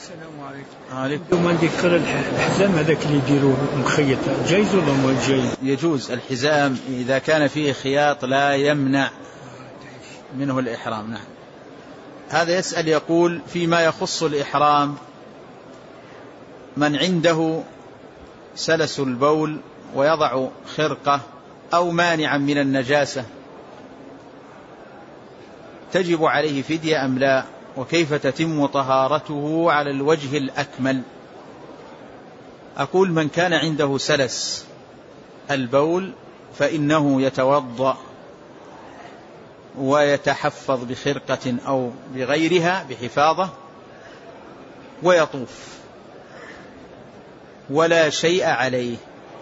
السلام عليكم. عليكم. ثم ذكر الحزام هذاك اللي يديروه مخيط جايز ولا مو جايز؟ يجوز الحزام إذا كان فيه خياط لا يمنع منه الإحرام. نعم. هذا يسأل يقول فيما يخص الإحرام من عنده سلس البول ويضع خرقة أو مانعا من النجاسة تجب عليه فدية أم لا؟ وكيف تتم طهارته على الوجه الأكمل؟ أقول من كان عنده سلس البول فإنه يتوضأ ويتحفظ بخرقة أو بغيرها بحفاظة ويطوف ولا شيء عليه،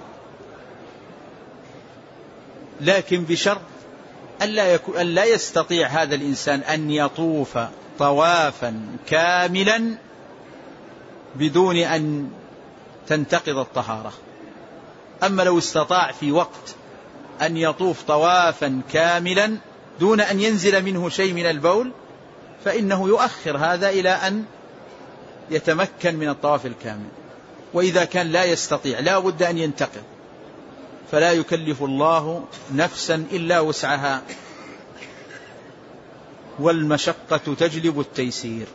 لكن بشرط أن لا يستطيع هذا الإنسان أن يطوف طوافا كاملا بدون أن تنتقض الطهارة. أما لو استطاع في وقت أن يطوف طوافا كاملا دون أن ينزل منه شيء من البول فإنه يؤخر هذا إلى أن يتمكن من الطواف الكامل. وإذا كان لا يستطيع لا بد أن ينتقض، فلا يكلف الله نفسا إلا وسعها، والمشقة تجلب التيسير.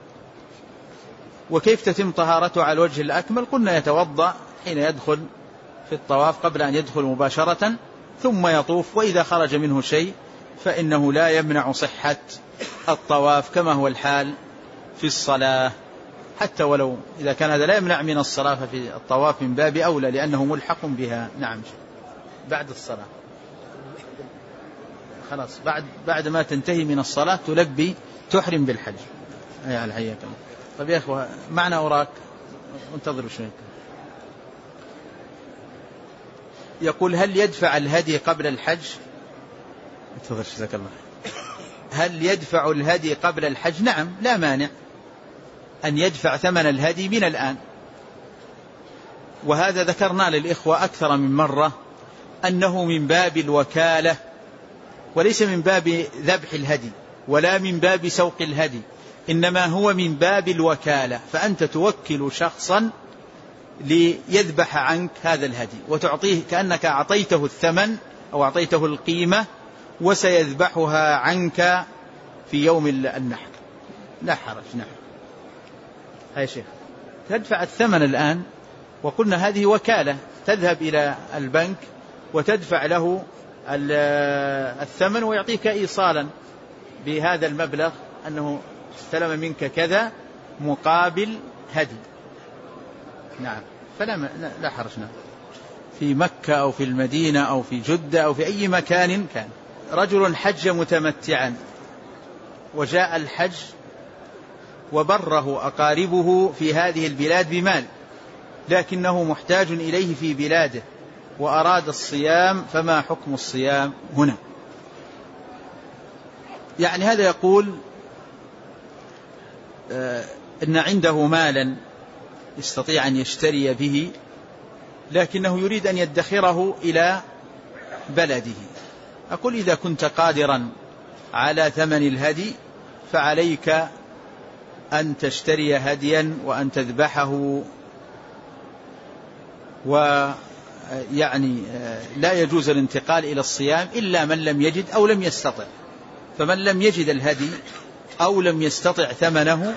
وكيف تتم طهارته على الوجه الأكمل؟ قلنا يتوضأ حين يدخل في الطواف قبل أن يدخل مباشرة ثم يطوف، وإذا خرج منه شيء فإنه لا يمنع صحة الطواف كما هو الحال في الصلاة، حتى ولو إذا كان هذا لا يمنع من الصلاة ففي الطواف من باب أولى لأنه ملحق بها. نعم. بعد الصلاة خلاص بعد ما تنتهي من الصلاة تلبي تحرم بالحج. يا على حياك الله. طيب يا أخوة معنا أوراق انتظروا شوي. يقول هل يدفع الهدي قبل الحج؟ انتظر جزاك الله. هل يدفع الهدي قبل الحج؟ نعم لا مانع أن يدفع ثمن الهدي من الآن، وهذا ذكرنا للإخوة أكثر من مرة أنه من باب الوكالة وليس من باب ذبح الهدي ولا من باب سوق الهدي، إنما هو من باب الوكالة. فأنت توكل شخصا ليذبح عنك هذا الهدي وتعطيه كأنك أعطيته الثمن أو أعطيته القيمة وسيذبحها عنك في يوم النحر. لا حرج. نعم. هاي شيخ تدفع الثمن الآن، وقلنا هذه وكالة تذهب إلى البنك وتدفع له الثمن ويعطيك إيصالا بهذا المبلغ أنه استلم منك كذا مقابل هدي. نعم. لا حرجنا في مكة أو في المدينة أو في جدة أو في أي مكان كان. رجل حج متمتعا وجاء الحج وبره أقاربه في هذه البلاد بمال لكنه محتاج إليه في بلاده وأراد الصيام، فما حكم الصيام هنا؟ يعني هذا يقول إن عنده مالا يستطيع أن يشتري به لكنه يريد أن يدخره إلى بلده. أقول إذا كنت قادرا على ثمن الهدي فعليك أن تشتري هديا وأن تذبحه، ويعني لا يجوز الانتقال إلى الصيام إلا من لم يجد أو لم يستطع. فمن لم يجد الهدي أو لم يستطع ثمنه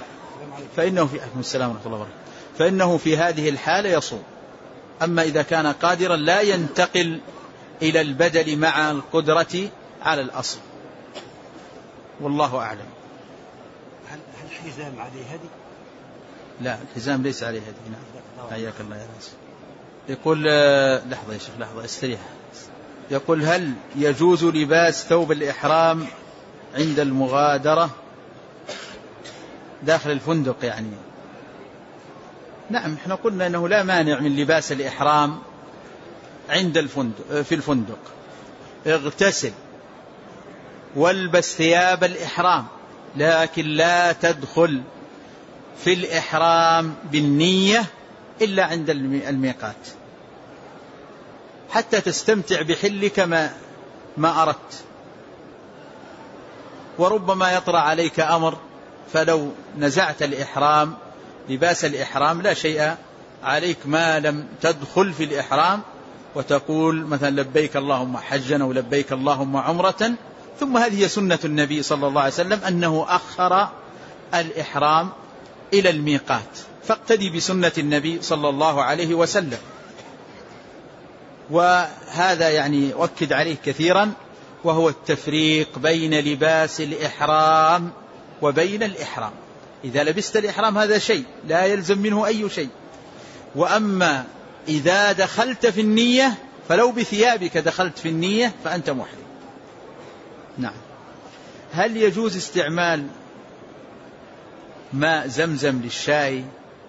فإنه في هذه الحالة يصوم. أما إذا كان قادرا لا ينتقل إلى البدل مع القدرة على الأصل، والله أعلم. هل الحزام عليه هدي؟ لا الحزام ليس عليه هدي. نعم. حياك الله يا ناس. يقول لحظة يا شيخ لحظة استريح. يقول هل يجوز لباس ثوب الإحرام عند المغادرة داخل الفندق يعني؟ نعم احنا قلنا أنه لا مانع من لباس الإحرام عند الفندق في الفندق. اغتسل والبس ثياب الإحرام لكن لا تدخل في الإحرام بالنية إلا عند الميقات حتى تستمتع بحلك ما أردت. وربما يطرأ عليك أمر فلو نزعت الإحرام لباس الإحرام لا شيء عليك ما لم تدخل في الإحرام وتقول مثلا لبيك اللهم حجا أو لبيك اللهم عمرة. ثم هذه سنة النبي صلى الله عليه وسلم أنه أخر الإحرام إلى الميقات، فاقتدي بسنة النبي صلى الله عليه وسلم. وهذا يعني أؤكد عليه كثيرا، وهو التفريق بين لباس الإحرام وبين الإحرام. إذا لبست الإحرام هذا شيء لا يلزم منه أي شيء، وأما إذا دخلت في النية فلو بثيابك دخلت في النية فأنت محرم. نعم. هل يجوز استعمال ماء زمزم للشاي؟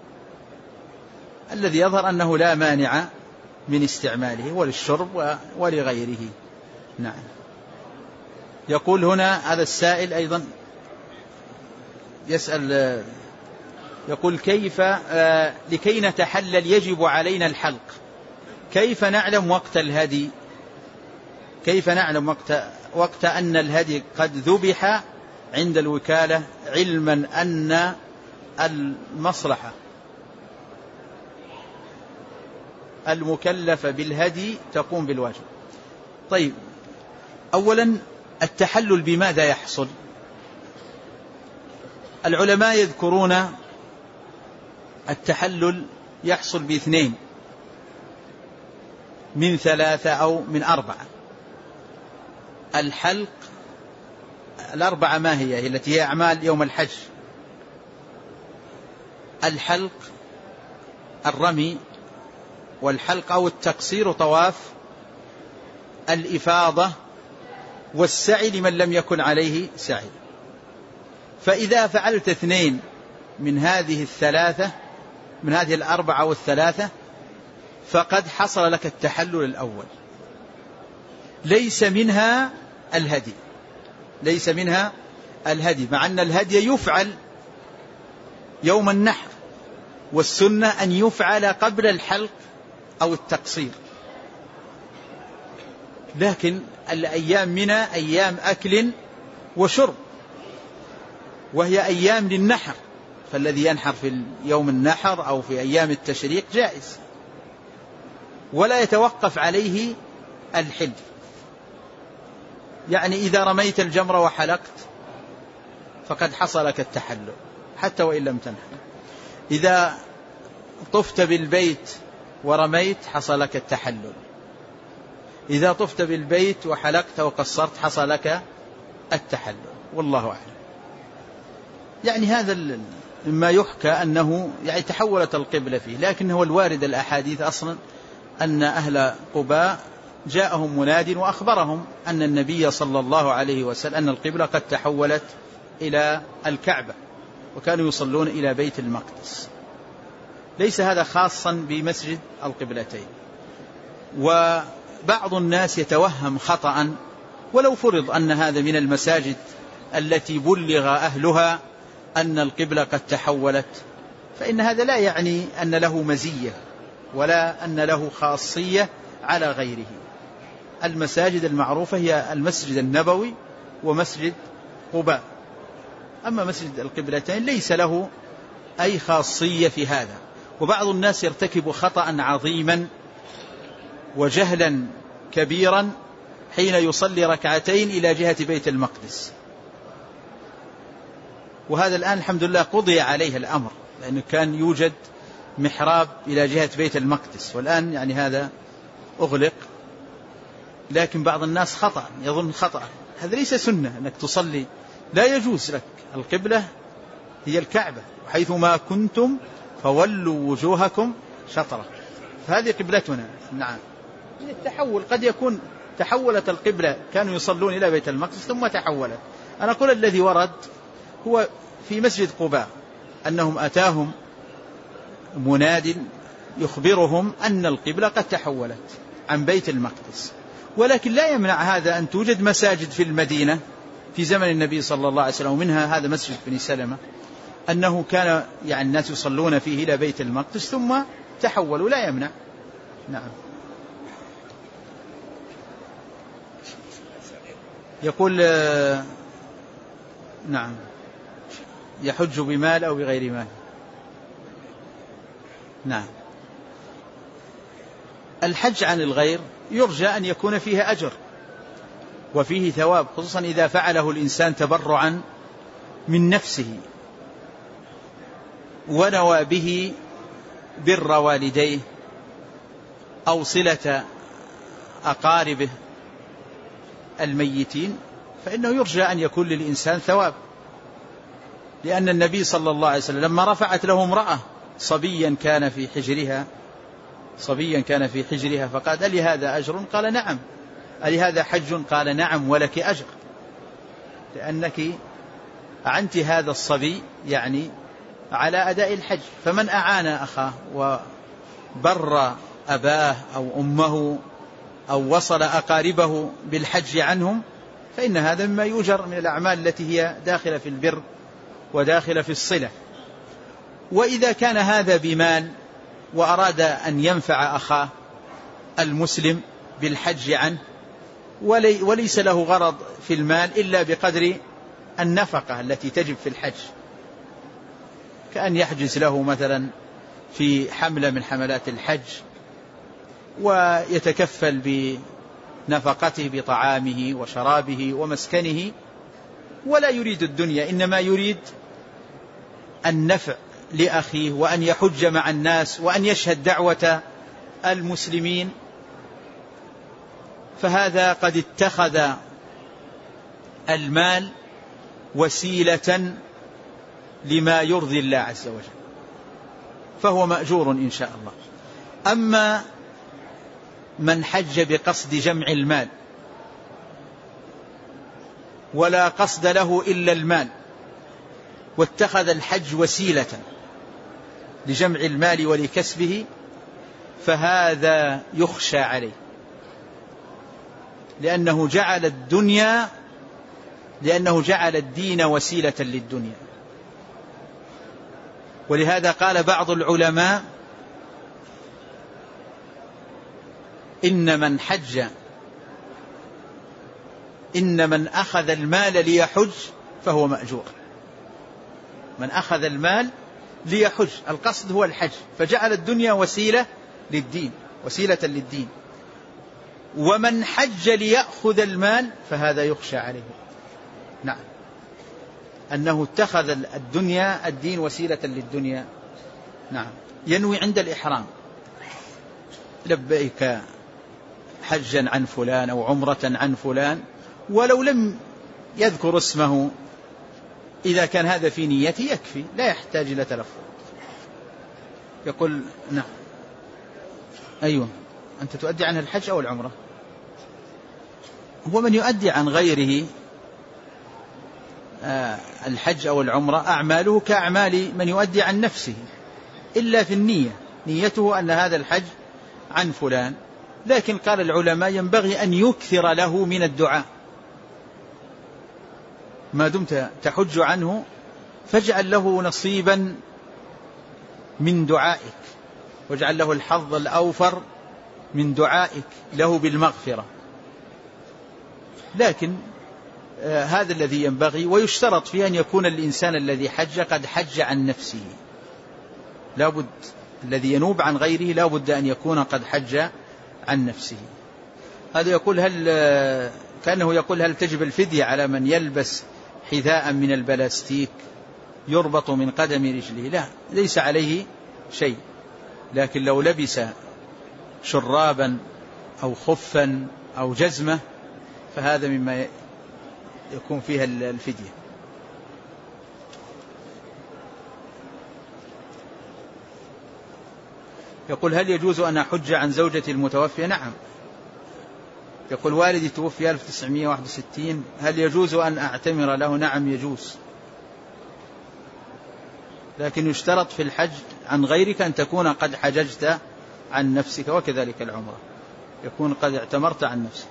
الذي يظهر أنه لا مانع من استعماله وللشرب ولغيره. نعم. يقول هنا هذا السائل أيضا يسأل، يقول كيف لكي نتحلل يجب علينا الحلق، كيف نعلم وقت الهدي؟ كيف نعلم وقت أن الهدي قد ذبح عند الوكالة، علما أن المصلحة المكلفة بالهدي تقوم بالواجب؟ طيب، أولا التحلل بماذا يحصل؟ العلماء يذكرون التحلل يحصل باثنين، من ثلاثة أو من أربعة. الحلق الأربعة ما هي التي هي أعمال يوم الحج؟ الحلق، الرمي، والحلق أو التقصير طواف، الإفاضة، والسعي لمن لم يكن عليه سعي. فإذا فعلت اثنين من هذه الثلاثة، من هذه الأربعة والثلاثة، فقد حصل لك التحلل الأول. ليس منها الهدي، ليس منها الهدي، مع أن الهدي يفعل يوم النحر، والسنة أن يفعل قبل الحلق أو التقصير. لكن الأيام منها أيام أكل وشرب، وهي أيام للنحر، فالذي ينحر في يوم النحر أو في أيام التشريق جائز، ولا يتوقف عليه الحل. يعني إذا رميت الجمرة وحلقت فقد حصل لك التحلل حتى وإن لم تنحر. إذا طفت بالبيت ورميت حصل لك التحلل. إذا طفت بالبيت وحلقت وقصرت حصل لك التحلل، والله أعلم. يعني هذا مما يحكى أنه يعني تحولت القبلة فيه، لكن هو الوارد الأحاديث أصلا أن أهل قباء جاءهم مناد وأخبرهم أن النبي صلى الله عليه وسلم أن القبلة قد تحولت إلى الكعبة، وكانوا يصلون إلى بيت المقدس. ليس هذا خاصا بمسجد القبلتين. وبعض الناس يتوهم خطأ، ولو فرض أن هذا من المساجد التي بلغ أهلها أن القبلة قد تحولت، فإن هذا لا يعني أن له مزية ولا أن له خاصية على غيره. المساجد المعروفة هي المسجد النبوي ومسجد قباء، أما مسجد القبلتين ليس له أي خاصية في هذا. وبعض الناس يرتكب خطأ عظيما وجهلا كبيرا حين يصلي ركعتين إلى جهة بيت المقدس، وهذا الآن الحمد لله قضي عليه الأمر، لأنه كان يوجد محراب إلى جهة بيت المقدس، والآن يعني هذا أغلق. لكن بعض الناس خطأ يظن خطأ، هذا ليس سنة أنك تصلي، لا يجوز لك. القبلة هي الكعبة، وحيثما كنتم فولوا وجوهكم شطرة، فهذه قبلتنا. نعم. التحول قد يكون تحولت القبلة، كانوا يصلون إلى بيت المقدس ثم تحولت. أنا أقول الذي ورد هو في مسجد قباء أنهم أتاهم مناد يخبرهم أن القبلة قد تحولت عن بيت المقدس. ولكن لا يمنع هذا أن توجد مساجد في المدينة في زمن النبي صلى الله عليه وسلم، ومنها هذا مسجد بني سلمة، أنه كان يعني الناس يصلون فيه إلى بيت المقدس ثم تحولوا، لا يمنع. نعم. يقول نعم، يحج بمال أو بغير مال. نعم. الحج عن الغير يرجى أن يكون فيه أجر وفيه ثواب، خصوصا إذا فعله الإنسان تبرعا من نفسه ونوى به بر والديه أو صلة أقاربه الميتين، فإنه يرجى أن يكون للإنسان ثواب. لأن النبي صلى الله عليه وسلم لما رفعت له امرأة صبيا كان في حجرها فقال: ألي هذا أجر؟ قال: نعم. ألي هذا حج؟ قال: نعم ولك أجر، لأنك أعنت هذا الصبي يعني على أداء الحج. فمن أعان أخاه وبر أباه أو أمه أو وصل أقاربه بالحج عنهم فإن هذا مما يؤجر من الأعمال التي هي داخلة في البر وداخلة في الصلة. وإذا كان هذا بمال وأراد أن ينفع أخاه المسلم بالحج عنه وليس له غرض في المال إلا بقدر النفقة التي تجب في الحج، كأن يحجز له مثلا في حملة من حملات الحج ويتكفل بنفقته بطعامه وشرابه ومسكنه، ولا يريد الدنيا، إنما يريد النفع لأخيه وأن يحج مع الناس وأن يشهد دعوة المسلمين، فهذا قد اتخذ المال وسيلة لما يرضي الله عز وجل، فهو مأجور إن شاء الله. أما من حج بقصد جمع المال ولا قصد له إلا المال واتخذ الحج وسيلة لجمع المال ولكسبه، فهذا يخشى عليه، لأنه جعل الدين وسيلة للدنيا. ولهذا قال بعض العلماء: إن من أخذ المال ليحج فهو مأجور. من أخذ المال ليحج، القصد هو الحج، فجعل الدنيا وسيلة للدين. ومن حج ليأخذ المال فهذا يخشى عليه، نعم، أنه اتخذ الدين وسيلة للدنيا. نعم، ينوي عند الإحرام: لبيك حجا عن فلان أو عمرة عن فلان، ولو لم يذكر اسمه، إذا كان هذا في نيته يكفي، لا يحتاج إلى تلفظ. يقول: نعم، أيوة، أنت تؤدي عنه الحج أو العمرة؟ هو من يؤدي عن غيره الحج أو العمرة أعماله كأعمال من يؤدي عن نفسه، إلا في النية، نيته أن هذا الحج عن فلان. لكن قال العلماء: ينبغي أن يكثر له من الدعاء، ما دمت تحج عنه فاجعل له نصيبا من دعائك، واجعل له الحظ الأوفر من دعائك له بالمغفرة. لكن هذا الذي ينبغي، ويشترط فيه أن يكون الإنسان الذي حج قد حج عن نفسه، لابد الذي ينوب عن غيره لابد أن يكون قد حج عن نفسه. هذا يقول: كأنه يقول: هل تجب الفدية على من يلبس حذاء من البلاستيك يربط من قدم رجله؟ لا، ليس عليه شيء، لكن لو لبس شرابا أو خفا أو جزمة فهذا مما يكون فيها الفدية. يقول: هل يجوز أن أحج عن زوجتي المتوفية؟ نعم. يقول: والدي توفي 1961، هل يجوز أن أعتمر له؟ نعم يجوز، لكن يشترط في الحج عن غيرك أن تكون قد حججت عن نفسك، وكذلك العمرة يكون قد اعتمرت عن نفسك.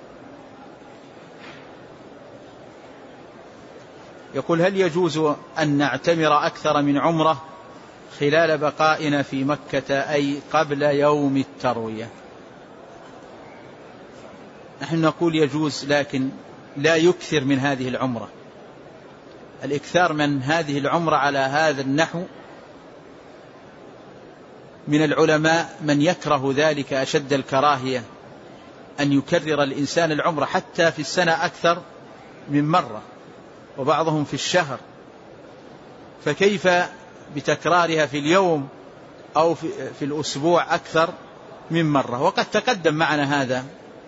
يقول: هل يجوز أن نعتمر أكثر من عمرة خلال بقائنا في مكة، أي قبل يوم التروية؟ نحن نقول يجوز، لكن لا يكثر من هذه العمرة. الإكثار من هذه العمرة على هذا النحو من العلماء من يكره ذلك أشد الكراهية، أن يكرر الإنسان العمرة حتى في السنة أكثر من مرة، وبعضهم في الشهر، فكيف بتكرارها في اليوم أو في الأسبوع أكثر من مرة؟ وقد تقدم معنا هذا،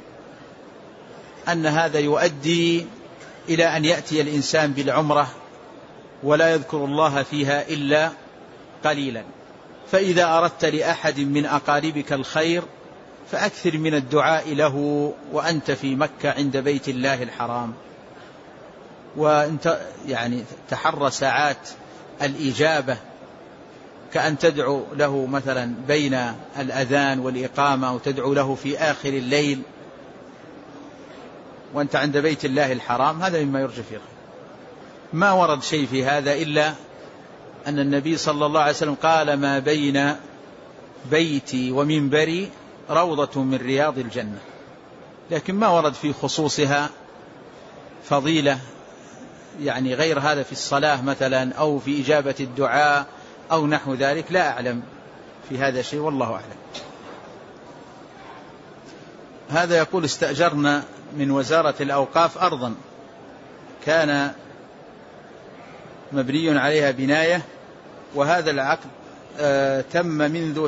أن هذا يؤدي إلى أن يأتي الإنسان بالعمرة ولا يذكر الله فيها إلا قليلا. فإذا أردت لأحد من أقاربك الخير فأكثر من الدعاء له وأنت في مكة عند بيت الله الحرام، وأنت يعني تحرى ساعات الإجابة، كأن تدعو له مثلا بين الأذان والإقامة، وتدعو له في آخر الليل وأنت عند بيت الله الحرام، هذا مما يرجى فيه. ما ورد شيء في هذا إلا أن النبي صلى الله عليه وسلم قال: ما بين بيتي ومنبري روضة من رياض الجنة، لكن ما ورد في خصوصها فضيلة يعني غير هذا في الصلاة مثلا أو في إجابة الدعاء أو نحو ذلك، لا أعلم في هذا شيء، والله أعلم. هذا يقول: استأجرنا من وزارة الأوقاف أرضا كان مبني عليها بناية، وهذا العقد تم منذ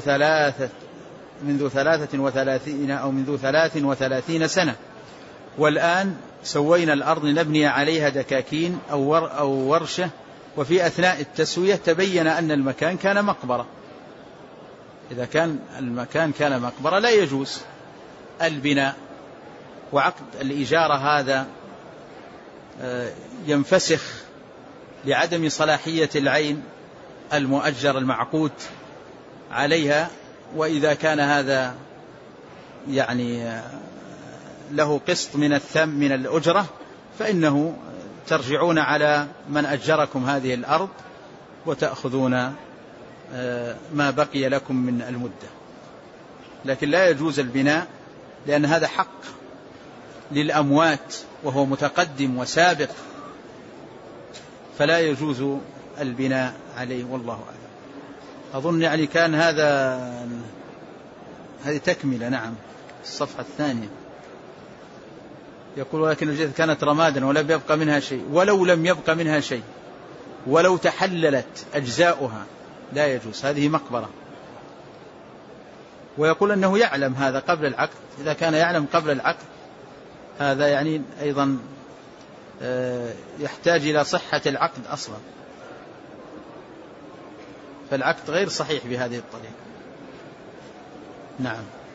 33 سنة، والآن سوينا الأرض نبني عليها دكاكين أو ورشة، وفي أثناء التسوية تبين أن المكان كان مقبرة. إذا كان المكان كان مقبرة لا يجوز البناء، وعقد الإجارة هذا ينفسخ لعدم صلاحية العين المؤجر المعقود عليها. وإذا كان هذا يعني له قسط من الأجرة فإنه ترجعون على من أجركم هذه الأرض وتأخذون ما بقي لكم من المدة، لكن لا يجوز البناء لأن هذا حق للأموات وهو متقدم وسابق، فلا يجوز البناء عليه، والله أعلم. أظن يعني كان هذه تكملة. نعم، الصفحة الثانية يقول: ولكن الجثة كانت رمادا ولم يبقى منها شيء. ولو لم يبقى منها شيء، ولو تحللت أجزاؤها لا يجوز، هذه مقبرة. ويقول أنه يعلم هذا قبل العقد. إذا كان يعلم قبل العقد هذا يعني أيضا يحتاج إلى صحة العقد أصلا، فالعقد غير صحيح بهذه الطريقة. نعم.